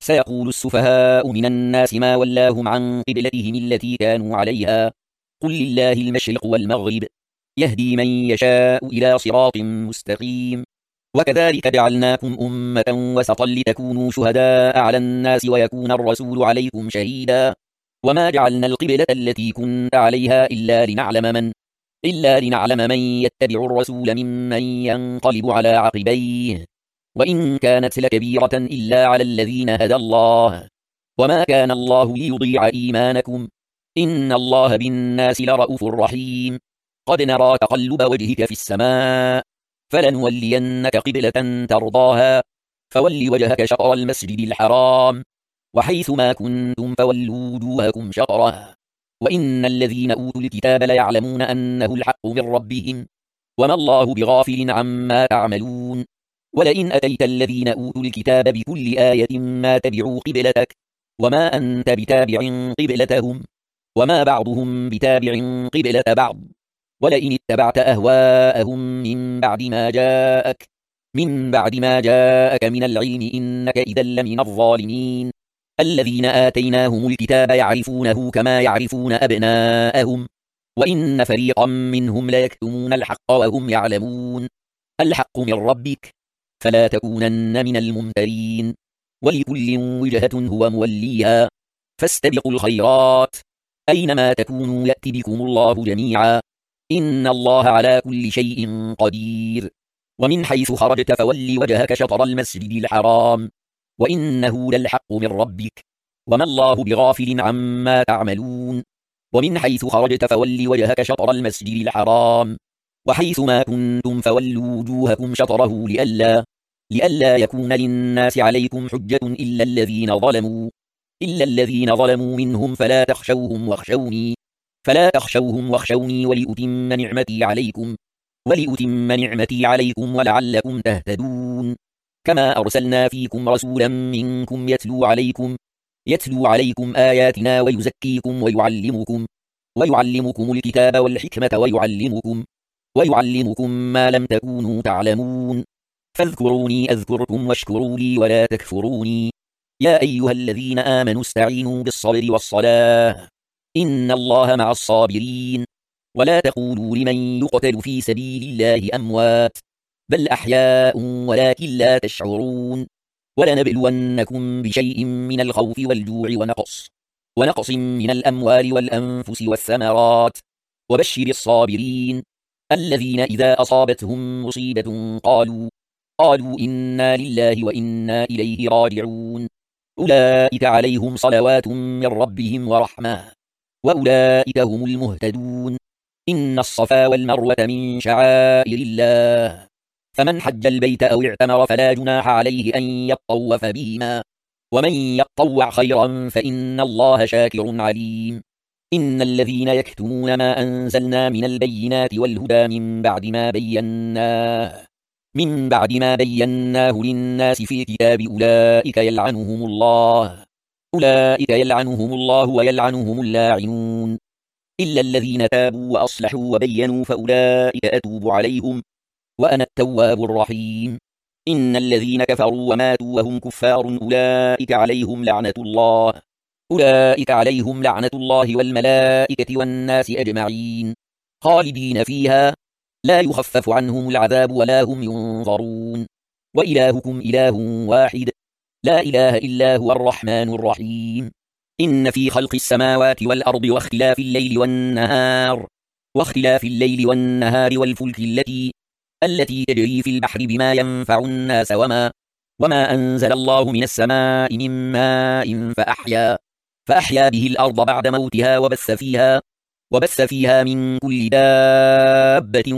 سيقول السفهاء من الناس ما ولاهم عن قبلتهم التي كانوا عليها قل لله المشرق والمغرب يهدي من يشاء إلى صراط مستقيم وكذلك جعلناكم أمة وسطا لتكونوا شهداء على الناس ويكون الرسول عليكم شهيدا وما جعلنا القبلة التي كنت عليها إلا لنعلم من يتبع الرسول ممن ينقلب على عقبيه وإن كانت لكبيرة إلا على الذين هدى الله وما كان الله ليضيع إيمانكم إن الله بالناس لرءوف رحيم قد نرى تقلب وجهك في السماء فلنولينك قبلة ترضاها فول وجهك شطر المسجد الحرام وحيث ما كنتم فولوا وجوهكم شطره وإن الذين أوتوا الكتاب ليعلمون أنه الحق من ربهم وما الله بغافل عما تعملون ولئن أتيت الذين أوتوا الكتاب بكل آية ما تبعوا قبلتك وما أنت بتابع قبلتهم وما بعضهم بتابع قبلة بعض ولئن اتبعت أهواءهم من بعد ما جاءك من العلم إنك إذا لمن الظالمين الذين آتيناهم الكتاب يعرفونه كما يعرفون أبناءهم وإن فريقا منهم ليكتمون الحق وهم يعلمون الحق من ربك فلا تكونن من الممترين ولكل وجهة هو موليها فاستبقوا الخيرات أينما تكونوا يأتي بكم الله جميعا إن الله على كل شيء قدير ومن حيث خرجت فول وجهك شطر المسجد الحرام وإنه للحق من ربك وما الله بغافل عما تعملون ومن حيث خرجت فول وجهك شطر المسجد الحرام وحيث ما كنتم فولوا وجوهكم شطره لئلا يكون للناس عليكم حجة إلا الذين ظلموا منهم فلا تخشوهم واخشوني ولأتم نعمتي عليكم ولعلكم تهتدون كما أرسلنا فيكم رسولا منكم يتلو عليكم آياتنا ويزكيكم ويعلمكم الكتاب والحكمة ويعلمكم ما لم تكونوا تعلمون فاذكروني أذكركم واشكروا لي ولا تكفروني يا أيها الذين آمنوا استعينوا بالصبر والصلاة إن الله مع الصابرين ولا تقولوا لمن يقتل في سبيل الله أموات بل أحياء ولكن لا تشعرون ولنبلونكم بشيء من الخوف والجوع ونقص من الأموال والأنفس والثمرات وبشر الصابرين الذين إذا أصابتهم مصيبة قالوا إنا لله وإنا إليه راجعون أولئك عليهم صلوات من ربهم ورحمة وأولئك هم المهتدون إن الصفا والمروة من شعائر الله فمن حج البيت أو اعتمر فلا جناح عليه أن يطوف بهما ومن يطوع خيرا فإن الله شاكر عليم إن الذين يكتمون ما أنزلنا من البينات والهدى من بعد ما بيناه للناس في الكتاب أولئك يلعنهم الله ويلعنهم اللاعنون إلا الذين تابوا وأصلحوا وبينوا فأولئك أتوب عليهم وأنا التواب الرحيم إن الذين كفروا وماتوا وهم كفار أولئك عليهم لعنة الله والملائكة والناس أجمعين خالدين فيها لا يخفف عنهم العذاب ولا هم ينظرون وإلهكم إله واحد لا إله إلا هو الرحمن الرحيم إن في خلق السماوات والأرض واختلاف الليل والنهار والفلك التي تجري في البحر بما ينفع الناس وما أنزل الله من السماء من ماء فأحيا به الأرض بعد موتها وبث فيها من كل دابة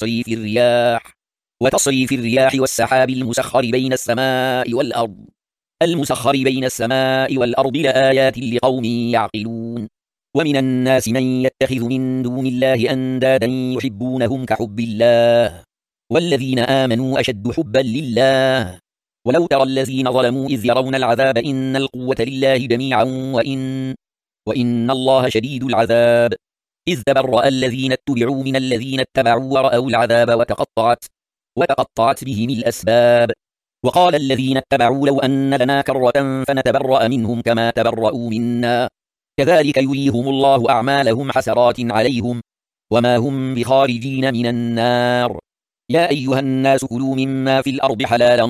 وتصريف الرياح والسحاب المسخر بين السماء والأرض لآيات لقوم يعقلون ومن الناس من يتخذ من دون الله أندادا يحبونهم كحب الله والذين آمنوا أشد حبا لله ولو ترى الذين ظلموا إذ يرون العذاب إن القوة لله جميعا وإن الله شديد العذاب إذ تبرأ الذين اتبعوا من الذين اتبعوا ورأوا العذاب وتقطعت بهم الأسباب وقال الذين اتبعوا لو أن لنا كرة فنتبرأ منهم كما تبرأوا منا كذلك يريهم الله أعمالهم حسرات عليهم وما هم بخارجين من النار يا أيها الناس كلوا مما في الأرض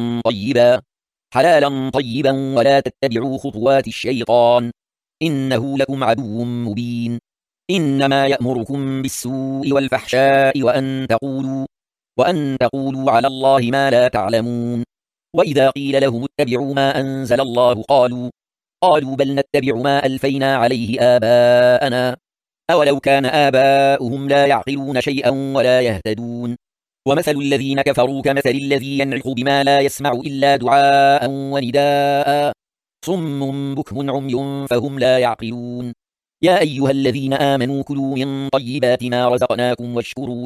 حلالا طيبا ولا تتبعوا خطوات الشيطان إنه لكم عدو مبين إنما يأمركم بالسوء والفحشاء وأن تقولوا على الله ما لا تعلمون وإذا قيل لهم اتبعوا ما أنزل الله قالوا بل نتبع ما ألفينا عليه آباءنا أولو كان آباؤهم لا يعقلون شيئا ولا يهتدون ومثل الذين كفروا كمثل الذي ينعق بما لا يسمع إلا دعاء ونداء صم بكم عمي فهم لا يعقلون يا أيها الذين آمنوا كلوا من طيبات ما رزقناكم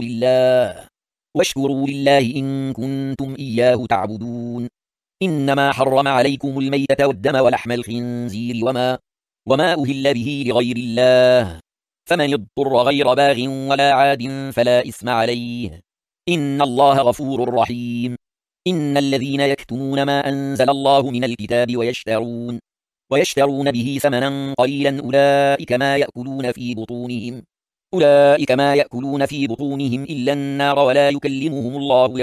واشكروا لله إن كنتم إياه تعبدون إنما حرم عليكم الميتة والدم ولحم الخنزير وما أهل به لغير الله فمن اضطر غير باغ ولا عاد فلا إثم عليه إن الله غفور رحيم إن الذين يكتمون ما أنزل الله من الكتاب ويشترون به ثمنا قليلا أولئك ما يأكلون في بطونهم إلا النار ولا يكلمهم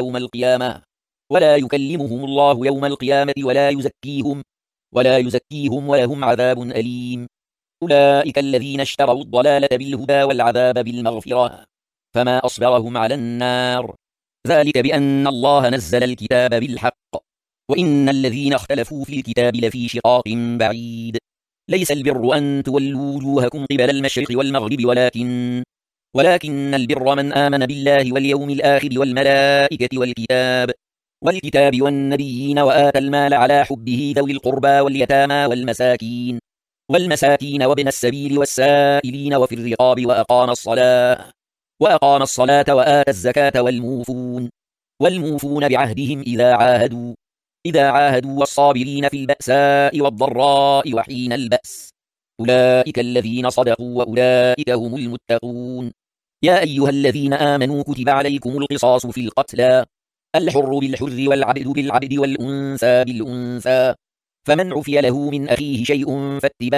الله يوم القيامة ولا يزكيهم ولهم عذاب أليم أولئك الذين اشتروا الضلالة بالهدى والعذاب بالمغفرة فما أصبرهم على النار ذلك بأن الله نزل الكتاب بالحق وإن الذين اختلفوا في الكتاب لفي شقاق بعيد ليس البر أن تولوا وجوهكم قبل المشرق والمغرب ولكن البر من آمن بالله واليوم الآخر والملائكة والكتاب والنبيين وآتى المال على حبه ذوي القربى واليتامى والمساكين وابن السبيل والسائلين وفي الرقاب وأقام الصلاة وآتى الزكاة والموفون بعهدهم إذا عاهدوا والصابرين في البأساء والضراء وحين البأس أولئك الذين صدقوا وأولئك هم المتقون يا أيها الذين آمنوا كتب عليكم القصاص في القتلى الحر بالحر والعبد بالعبد والأنثى بالأنثى فمن عفي له من أخيه شيء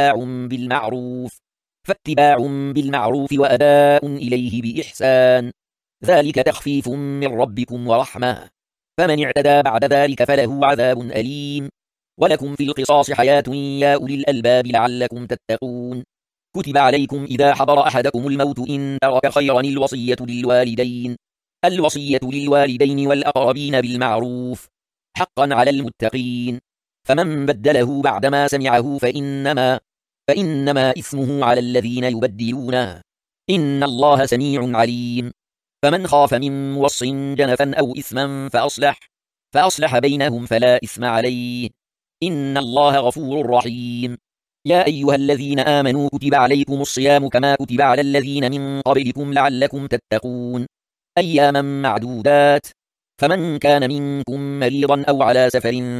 فاتباع بالمعروف وأداء إليه بإحسان ذلك تخفيف من ربكم ورحمة فمن اعتدى بعد ذلك فله عذاب أليم ولكم في القصاص حياة يا أولي الألباب لعلكم تتقون كتب عليكم إذا حضر أحدكم الموت إن ترك خيرا الوصية للوالدين والأقربين بالمعروف حقا على المتقين فمن بدله بعدما سمعه فإنما إثمه على الذين يبدلونه إن الله سميع عليم فمن خاف من موص جنفا أو إثما فأصلح بينهم فلا إثم عليه إن الله غفور رحيم يا أيها الذين آمنوا كتب عليكم الصيام كما كتب على الذين من قبلكم لعلكم تتقون أياما معدودات فمن كان منكم مريضا أو على سفر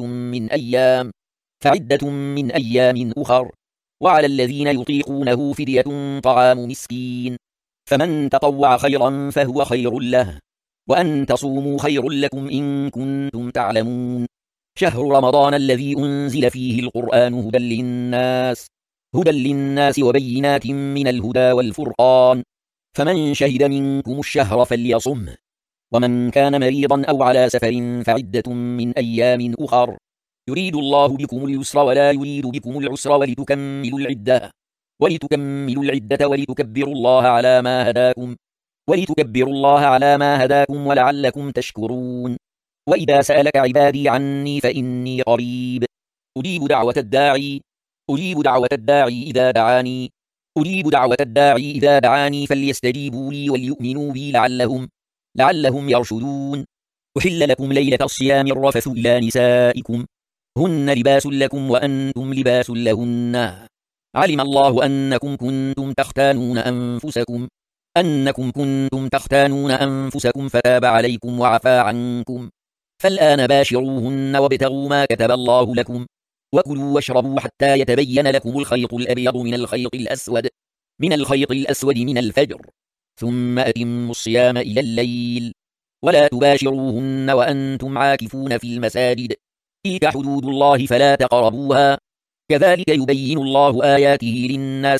فعدة من أيام أخر وعلى الذين يطيقونه فدية طعام مسكين فمن تطوع خيرا فهو خير له وأن تصوموا خير لكم إن كنتم تعلمون شهر رمضان الذي أنزل فيه القرآن هدى للناس وبينات من الهدى والفرقان فمن شهد منكم الشهر فليصمه ومن كان مريضا أو على سفر فعدة من أيام أخر يريد الله بكم اليسر ولا يريد بكم العسر ولتكملوا العدة ولتكبروا الله على ما هداكم ولعلكم تشكرون وإذا سألك عبادي عني فإني قريب أجيب دعوة الداعي إذا دعاني فليستجيبوا لي وليؤمنوا بي لعلهم يرشدون أحل لكم ليلة الصيام الرفث إلى نسائكم هن لباس لكم وأنتم لباس لهن علم الله أنكم كنتم تختانون أنفسكم فتاب عليكم وعفى عنكم فالآن باشروهن وابتغوا ما كتب الله لكم وكلوا واشربوا حتى يتبين لكم الخيط الأبيض من الخيط الأسود من الفجر ثم أتموا الصيام إلى الليل ولا تباشروهن وأنتم عاكفون في المساجد، تلك حدود الله فلا تقربوها، كذلك يبين الله آياته للناس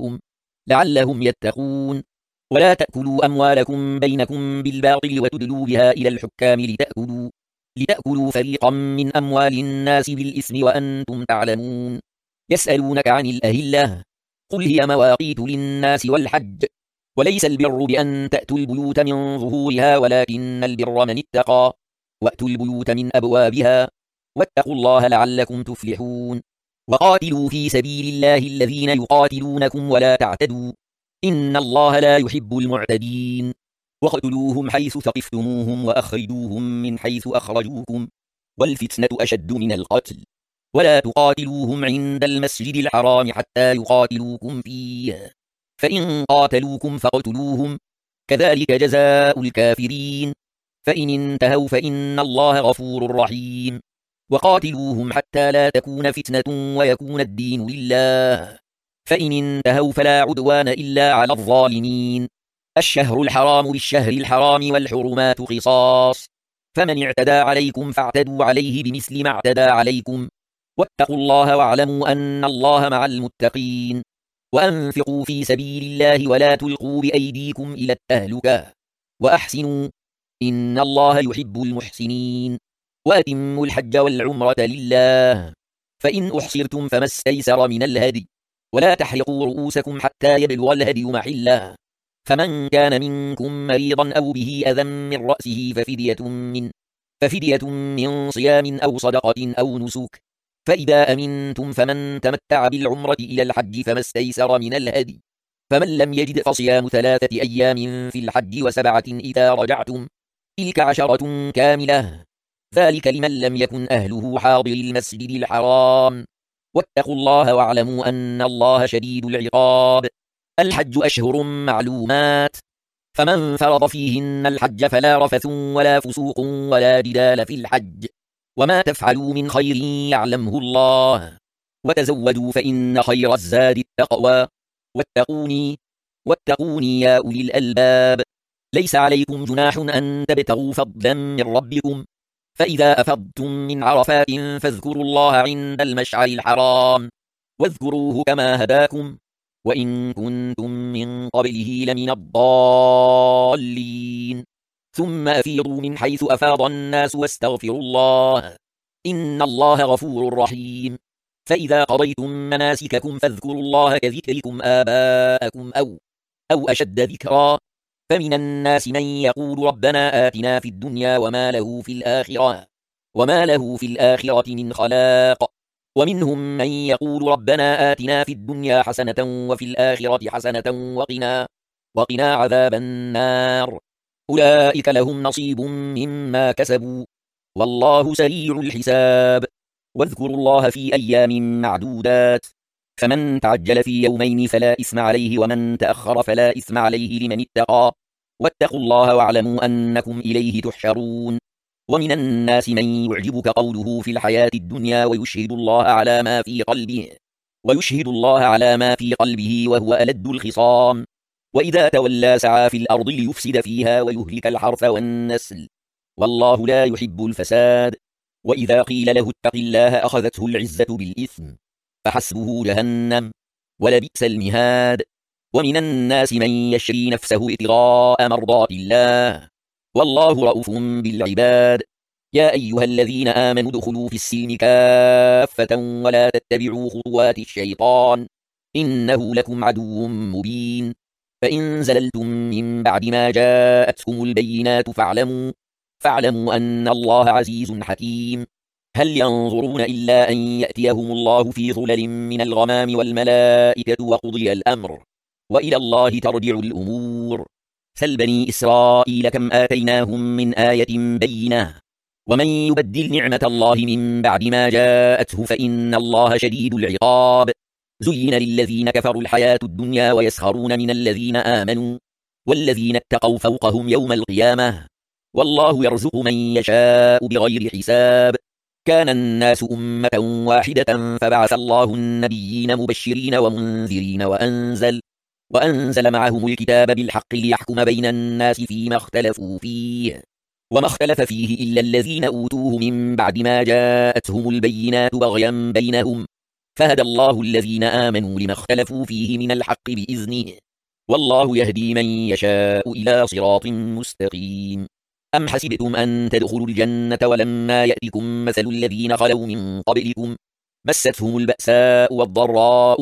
لعلهم يتقون. ولا تأكلوا أموالكم بينكم بالباطل وتدلوا بها إلى الحكام لتأكلوا فريقا من أموال الناس بالإثم وأنتم تعلمون. يسألونك عن الأهلة، قل هي مواقيت للناس والحج، وليس البر بأن تأتوا البيوت من ظهورها ولكن البر من اتقى، وأتوا البيوت من أبوابها، واتقوا الله لعلكم تفلحون. وقاتلوا في سبيل الله الذين يقاتلونكم ولا تعتدوا، إن الله لا يحب المعتدين. واقتلوهم حيث ثقفتموهم وأخرجوهم من حيث أخرجوكم، والفتنة أشد من القتل، ولا تقاتلوهم عند المسجد الحرام حتى يقاتلوكم فيه، فإن قاتلوكم فاقتلوهم، كذلك جزاء الكافرين. فإن انتهوا فإن الله غفور رحيم. وقاتلوهم حتى لا تكون فتنة ويكون الدين لله، فإن انتهوا فلا عدوان إلا على الظالمين. الشهر الحرام بالشهر الحرام والحرمات قصاص، فمن اعتدى عليكم فاعتدوا عليه بمثل ما اعتدى عليكم، واتقوا الله واعلموا أن الله مع المتقين. وأنفقوا في سبيل الله ولا تلقوا بأيديكم إلى التهلكة، وأحسنوا إن الله يحب المحسنين. وأتموا الحج والعمرة لله، فإن أحصرتم فما استيسر من الهدي، ولا تحلقوا رؤوسكم حتى يبلغ الهدي محله، فمن كان منكم مريضا أو به أذى من رأسه ففدية من صيام أو صدقة أو نسك، فإذا أمنتم فمن تمتع بالعمرة إلى الحج فما استيسر من الهدي، فمن لم يجد فصيام 3 أيام في الحج و7 إذا رجعتم، تلك 10 كاملة، ذلك لمن لم يكن أهله حاضر المسجد الحرام. واتقوا الله واعلموا أن الله شديد العقاب. الحج أشهر معلومات، فمن فرض فيهن الحج فلا رفث ولا فسوق ولا جدال في الحج، وما تفعلوا من خير يعلمه الله، وتزودوا فإن خير الزاد التقوى، واتقوني يا أولي الألباب. ليس عليكم جناح أن تبتغوا فضلا من ربكم، فإذا أفضتم من عرفات فاذكروا الله عند المشعر الحرام، واذكروه كما هداكم، وإن كنتم من قبله لمن الضالين. ثم أفيضوا من حيث أفاض الناس واستغفروا الله، إن الله غفور رحيم. فإذا قضيتم مناسككم فاذكروا الله كذكركم آباءكم أو أشد ذكرا، فمن الناس من يقول ربنا آتنا في الدنيا وما له في الآخرة من خلاق، ومنهم من يقول ربنا آتنا في الدنيا حسنة وفي الآخرة حسنة وقنا عذاب النار. أولئك لهم نصيب مما كسبوا، والله سريع الحساب. واذكروا الله في أيام معدودات، فمن تعجل في يومين فلا إثم عليه، ومن تأخر فلا إثم عليه لمن اتقى، واتقوا الله واعلموا أنكم إليه تحشرون. ومن الناس من يعجبك قوله في الحياة الدنيا ويشهد الله على ما في قلبه وهو ألد الخصام، وإذا تولى سعى في الأرض ليفسد فيها ويهلك الحرث والنسل، والله لا يحب الفساد. وإذا قيل له اتق الله أخذته العزة بالإثم، فحسبه جهنم ولبئس المهاد. ومن الناس من يشري نفسه ابتغاء مرضات الله، والله رؤوف بالعباد. يا أيها الذين آمنوا ادخلوا في السلم كافة ولا تتبعوا خطوات الشيطان، إنه لكم عدو مبين. فإن زللتم من بعد ما جاءتكم البينات فاعلموا أن الله عزيز حكيم. هل ينظرون إلا أن يأتيهم الله في ظلل من الغمام والملائكة وقضي الأمر، وإلى الله ترجع الأمور. سل بني إسرائيل كم آتيناهم من آية بينة، ومن يبدل نعمة الله من بعد ما جاءته فإن الله شديد العقاب. زين للذين كفروا الحياة الدنيا ويسخرون من الذين آمنوا، والذين اتقوا فوقهم يوم القيامة، والله يرزق من يشاء بغير حساب. كان الناس أمة واحدة فبعث الله النبيين مبشرين ومنذرين وأنزل معهم الكتاب بالحق ليحكم بين الناس فيما اختلفوا فيه، وما اختلف فيه إلا الذين أوتوه من بعد ما جاءتهم البينات بغيا بينهم، فهدى الله الذين آمنوا لما اختلفوا فيه من الحق بإذنه، والله يهدي من يشاء إلى صراط مستقيم. أم حسبتم أن تدخلوا الجنة ولما يأتكم مثل الذين خلوا من قبلكم مستهم البأساء والضراء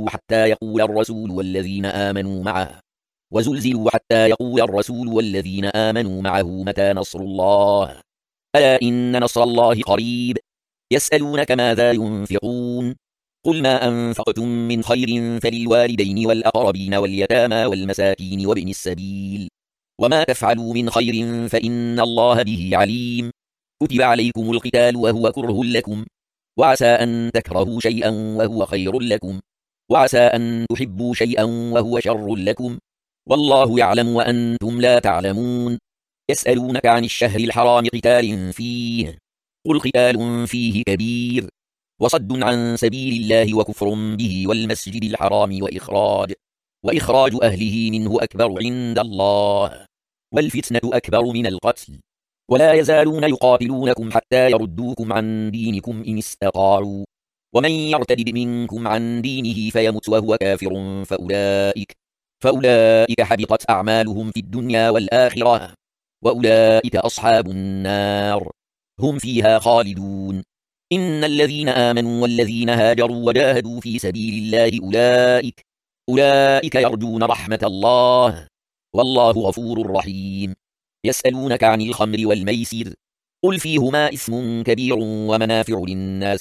وزلزلوا حتى يقول الرسول والذين آمنوا معه متى نصر الله، ألا إن نصر الله قريب. يسألونك ماذا ينفقون، قل ما أنفقتم من خير فللوالدين والأقربين واليتامى والمساكين وابن السبيل، وما تفعلوا من خير فإن الله به عليم. كتب عليكم القتال وهو كره لكم، وعسى أن تكرهوا شيئا وهو خير لكم، وعسى أن تحبوا شيئا وهو شر لكم، والله يعلم وأنتم لا تعلمون. يسألونك عن الشهر الحرام قتال فيه، قل قتال فيه كبير، وصد عن سبيل الله وكفر به والمسجد الحرام وإخراج أهله منه أكبر عند الله، والفتنة أكبر من القتل، ولا يزالون يقاتلونكم حتى يردوكم عن دينكم إن استطاعوا، ومن يرتد منكم عن دينه فيمت وهو كافر فأولئك حبطت أعمالهم في الدنيا والآخرة، وأولئك أصحاب النار هم فيها خالدون. إن الذين آمنوا والذين هاجروا وجاهدوا في سبيل الله أولئك يرجون رحمة الله، والله غفور رحيم. يسألونك عن الخمر والميسر، قل فيهما إثم كبير ومنافع للناس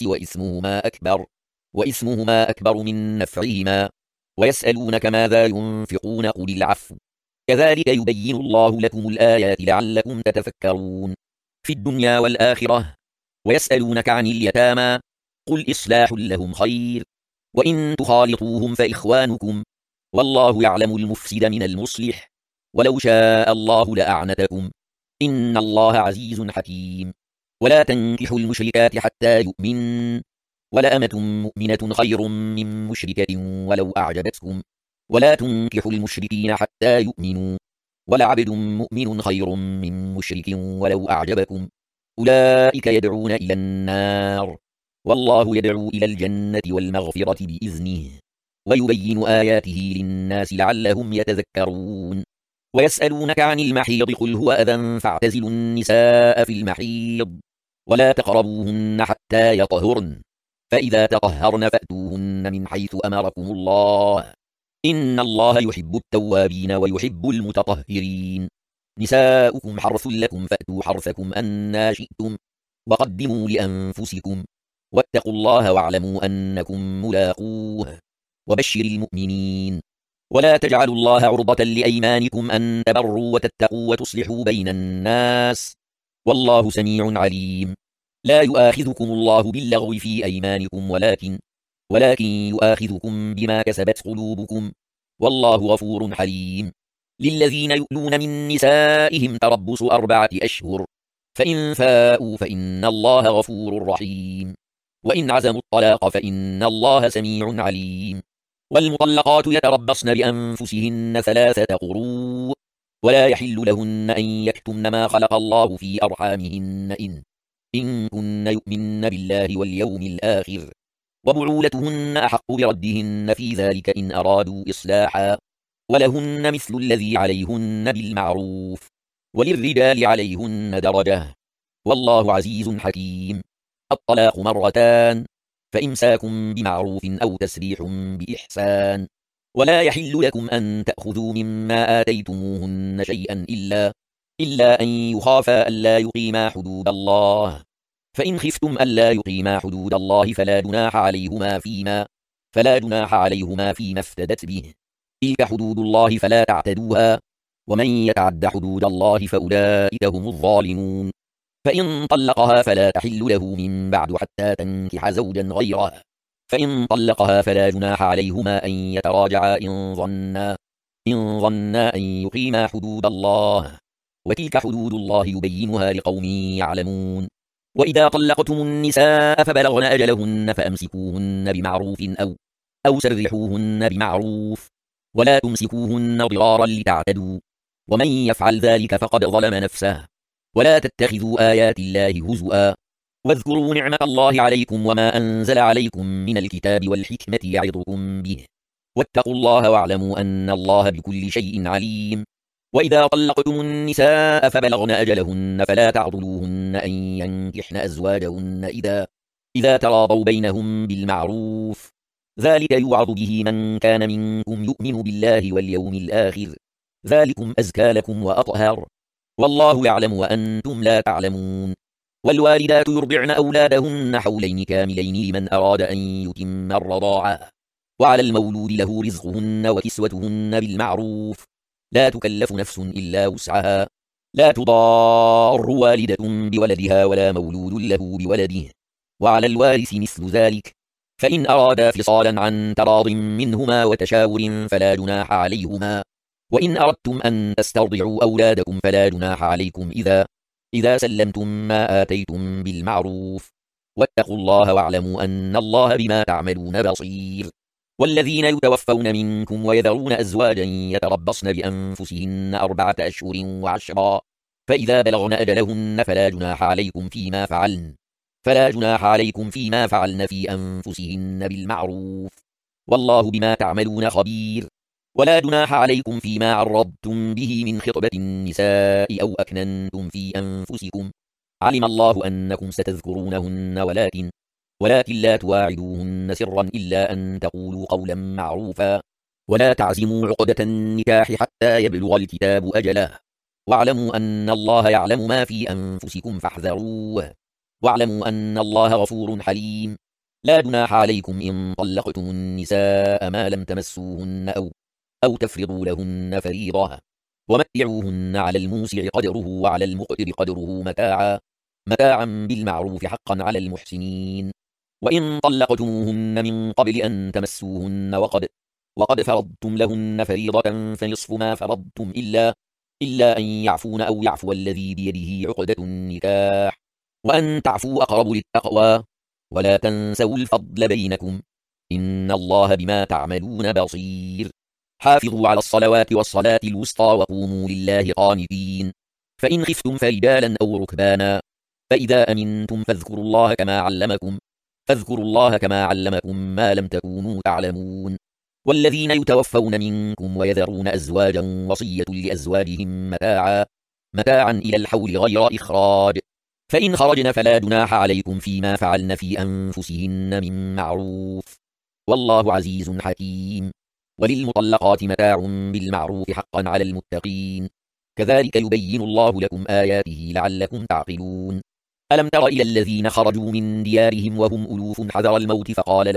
وإثمهما أكبر من نفعهما، ويسألونك ماذا ينفقون قل العفو، كذلك يبين الله لكم الآيات لعلكم تتفكرون في الدنيا والآخرة. ويسألونك عن اليتامى، قل إصلاح لهم خير، وإن تخالطوهم فإخوانكم، والله يعلم المفسد من المصلح، ولو شاء الله لأعنتكم، إن الله عزيز حكيم. ولا تنكحوا المشركات حتى يؤمن، ولأمة مؤمنة خير من مشركة ولو أعجبتكم، ولا تنكحوا المشركين حتى يؤمنوا، ولعبد مؤمن خير من مشرك ولو أعجبكم، أولئك يدعون إلى النار، والله يدعو إلى الجنة والمغفرة بإذنه، ويبين آياته للناس لعلهم يتذكرون. ويسألونك عن المحيض قل هو أذى فاعتزلوا النساء في المحيض، ولا تقربوهن حتى يطهرن، فإذا تطهرن فأتوهن من حيث أمركم الله، إن الله يحب التوابين ويحب المتطهرين. نساؤكم حرث لكم فأتوا حرثكم أنى شئتم، وقدموا لأنفسكم، واتقوا الله واعلموا أنكم ملاقوه، وبشر المؤمنين. ولا تجعلوا الله عرضة لأيمانكم أن تبروا وتتقوا وتصلحوا بين الناس، والله سميع عليم. لا يؤاخذكم الله باللغو في أيمانكم ولكن يؤاخذكم بما كسبت قلوبكم، والله غفور حليم. للذين يؤلون من نسائهم تربص 4 أشهر، فإن فاءوا فإن الله غفور رحيم، وإن عزموا الطلاق فإن الله سميع عليم. والمطلقات يتربصن بأنفسهن 3 قروء، ولا يحل لهن أن يكتمن ما خلق الله في أرحامهن إن كن يؤمن بالله واليوم الآخر، وبعولتهن أحق بردهن في ذلك إن أرادوا إصلاحا، ولهن مثل الذي عليهن بالمعروف، وللرجال عليهن درجة، والله عزيز حكيم. الطلاق 2، فإمساك بمعروف أو تسريح بإحسان، ولا يحل لكم أن تأخذوا مما آتيتموهن شيئا إلا أن يخافا ألا يقيما حدود الله، فإن خفتم ألا يقيما حدود الله فلا جناح عليهما فيما افتدت به، تلك حدود الله فلا تعتدوها، ومن يتعد حدود الله فأولئك هم الظالمون. فإن طلقها فلا تحل له من بعد حتى تنكح زوجا غيره، فإن طلقها فلا جناح عليهما أن يتراجعا إن ظنا أن يقيما حدود الله، وتلك حدود الله يبينها لقوم يعلمون. وإذا طلقتم النساء فبلغن أجلهن فأمسكوهن بمعروف أو سرحوهن بمعروف، ولا تمسكوهن ضرارا لتعتدوا، ومن يفعل ذلك فقد ظلم نفسه، ولا تتخذوا آيات الله هزؤا واذكروا نعمة الله عليكم وما أنزل عليكم من الكتاب والحكمة يعظكم به واتقوا الله واعلموا أن الله بكل شيء عليم. وإذا طلقتم النساء فبلغن أجلهن فلا تعضلوهن أن ينكحن أزواجهن إذا تراضوا بينهم بالمعروف، ذلك يوعظ به من كان منكم يؤمن بالله واليوم الآخر، ذلكم أزكى لكم وأطهر، والله يعلم وأنتم لا تعلمون. والوالدات يرضعن أولادهن حولين كاملين لمن أراد أن يتم الرضاعة، وعلى المولود له رزقهن وكسوتهن بالمعروف، لا تكلف نفس إلا وسعها، لا تضار والدة بولدها ولا مولود له بولده، وعلى الوارث مثل ذلك، فإن أرادا فصالا عن تراض منهما وتشاور فلا جناح عليهما. وإن أردتم أن تسترضعوا أولادكم فلا جناح عليكم إذا سلمتم ما آتيتم بالمعروف، واتقوا الله واعلموا أن الله بما تعملون بصير. والذين يتوفون منكم ويذرون أزواجا يتربصن بأنفسهن 4 أشهر و10، فإذا بلغن أجلهن فلا جناح عليكم فيما فعلن في أنفسهن بالمعروف، والله بما تعملون خبير. ولا جناح عليكم فيما عرضتم به من خطبة النساء أو أكننتم في أنفسكم، علم الله أنكم ستذكرونهن ولكن لا تواعدوهن سرا إلا أن تقولوا قولا معروفا، ولا تعزموا عقدة النكاح حتى يبلغ الكتاب أجله، واعلموا أن الله يعلم ما في أنفسكم فاحذروه، واعلموا أن الله غفور حليم. لا جناح عليكم إن طلقتم النساء ما لم تمسوهن أو تفرضوا لهن فريضة، ومتعوهن على الموسع قدره وعلى المقتر قدره متاعا بالمعروف حقا على المحسنين. وإن طلقتموهن من قبل أن تمسوهن وقد فرضتم لهن فريضة فنصف ما فرضتم إلا أن يعفون أو يعفو الذي بيده عقدة النكاح، وأن تعفوا أقرب للتقوى، ولا تنسوا الفضل بينكم، إن الله بما تعملون بصير. حافظوا على الصلوات والصلاة الوسطى وقوموا لله قانتين. فإن خفتم فرجالا أو ركبانا فإذا أمنتم فاذكروا الله كما علمكم ما لم تكونوا تعلمون. والذين يتوفون منكم ويذرون أزواجا وصية لأزواجهم متاعا إلى الحول غير إخراج، فإن خرجن فلا جناح عليكم فيما فعلن في أنفسهن من معروف، والله عزيز حكيم. وللمطلقات متاع بالمعروف حقا على المتقين، كذلك يبين الله لكم آياته لعلكم تعقلون. ألم تر إلى الذين خرجوا من ديارهم وهم ألوف حذر الموت فقال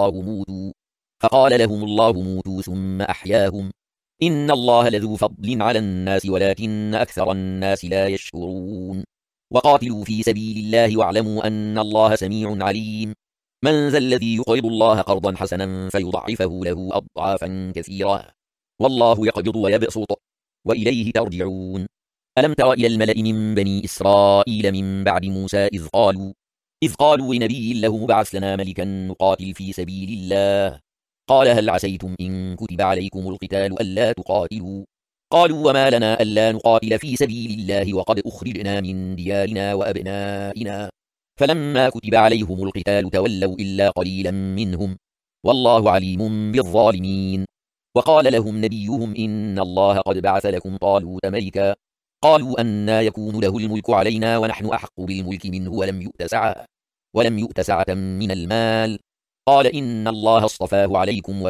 لهم الله موتوا ثم أحياهم، إن الله لذو فضل على الناس ولكن أكثر الناس لا يشكرون. وقاتلوا في سبيل الله واعلموا أن الله سميع عليم. من ذا الذي يقرض الله قرضا حسنا فيضعفه له أضعافا كثيرة، والله يقبض ويبسط وإليه ترجعون. ألم تر إلى الملأ من بني إسرائيل من بعد موسى إذ قالوا لنبي له ابعث لنا ملكا نقاتل في سبيل الله، قال هل عسيتم إن كتب عليكم القتال ألا تقاتلوا، قالوا وما لنا ألا نقاتل في سبيل الله وقد أخرجنا من ديارنا وأبنائنا، فلما كتب عليهم القتال تولوا إلا قليلا منهم، والله عليم بالظالمين. وقال لهم نبيهم إن الله قد بعث لكم طالوت ملكا، قالوا أنى يكون له الملك علينا ونحن أحق بالملك منه ولم يؤت سعة من المال، قال إن الله اصطفاه عليكم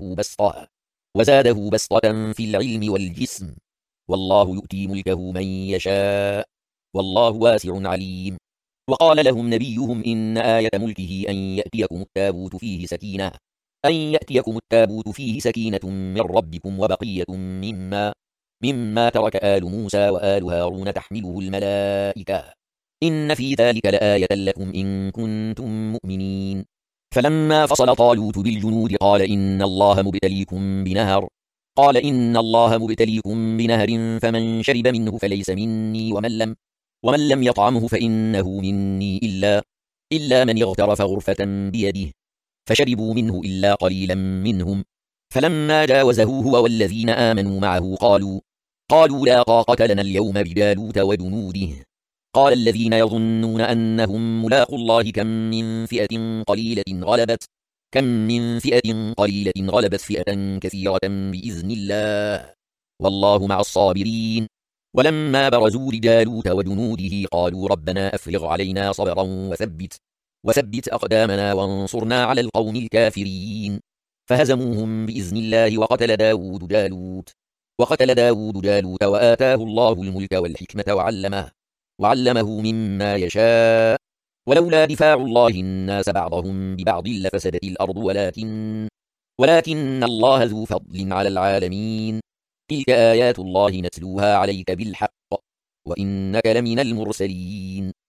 وزاده بسطة في العلم والجسم، والله يؤتي ملكه من يشاء، والله واسع عليم. وقال لهم نبيهم إن آية ملكه أن يأتيكم التابوت فيه سكينة من ربكم وبقية مما ترك آل موسى وآل هارون تحمله الملائكة، إن في ذلك لآية لكم إن كنتم مؤمنين. فلما فصل طالوت بالجنود قال إن الله مبتليكم بنهر فمن شرب منه فليس مني ومن لم يطعمه فإنه مني إلا من اغترف غرفة بيده، فشربوا منه إلا قليلا منهم. فلما جاوزه هو والذين آمنوا معه قالوا لا طاقة لنا اليوم بجالوت وجنوده، قال الذين يظنون أنهم ملاقوا الله كم من فئة قليلة غلبت فئة كثيرة بإذن الله والله مع الصابرين. ولما برزوا لجالوت وجنوده قالوا ربنا أفرغ علينا صبرا وثبت أقدامنا وانصرنا على القوم الكافرين. فهزموهم بإذن الله وقتل داود جالوت وآتاه الله الملك والحكمة وعلمه مما يشاء. ولولا دفاع الله الناس بعضهم ببعض لفسدت الأرض ولكن الله ذو فضل على العالمين. تلك آيات الله نتلوها عليك بالحق وإنك لمن المرسلين.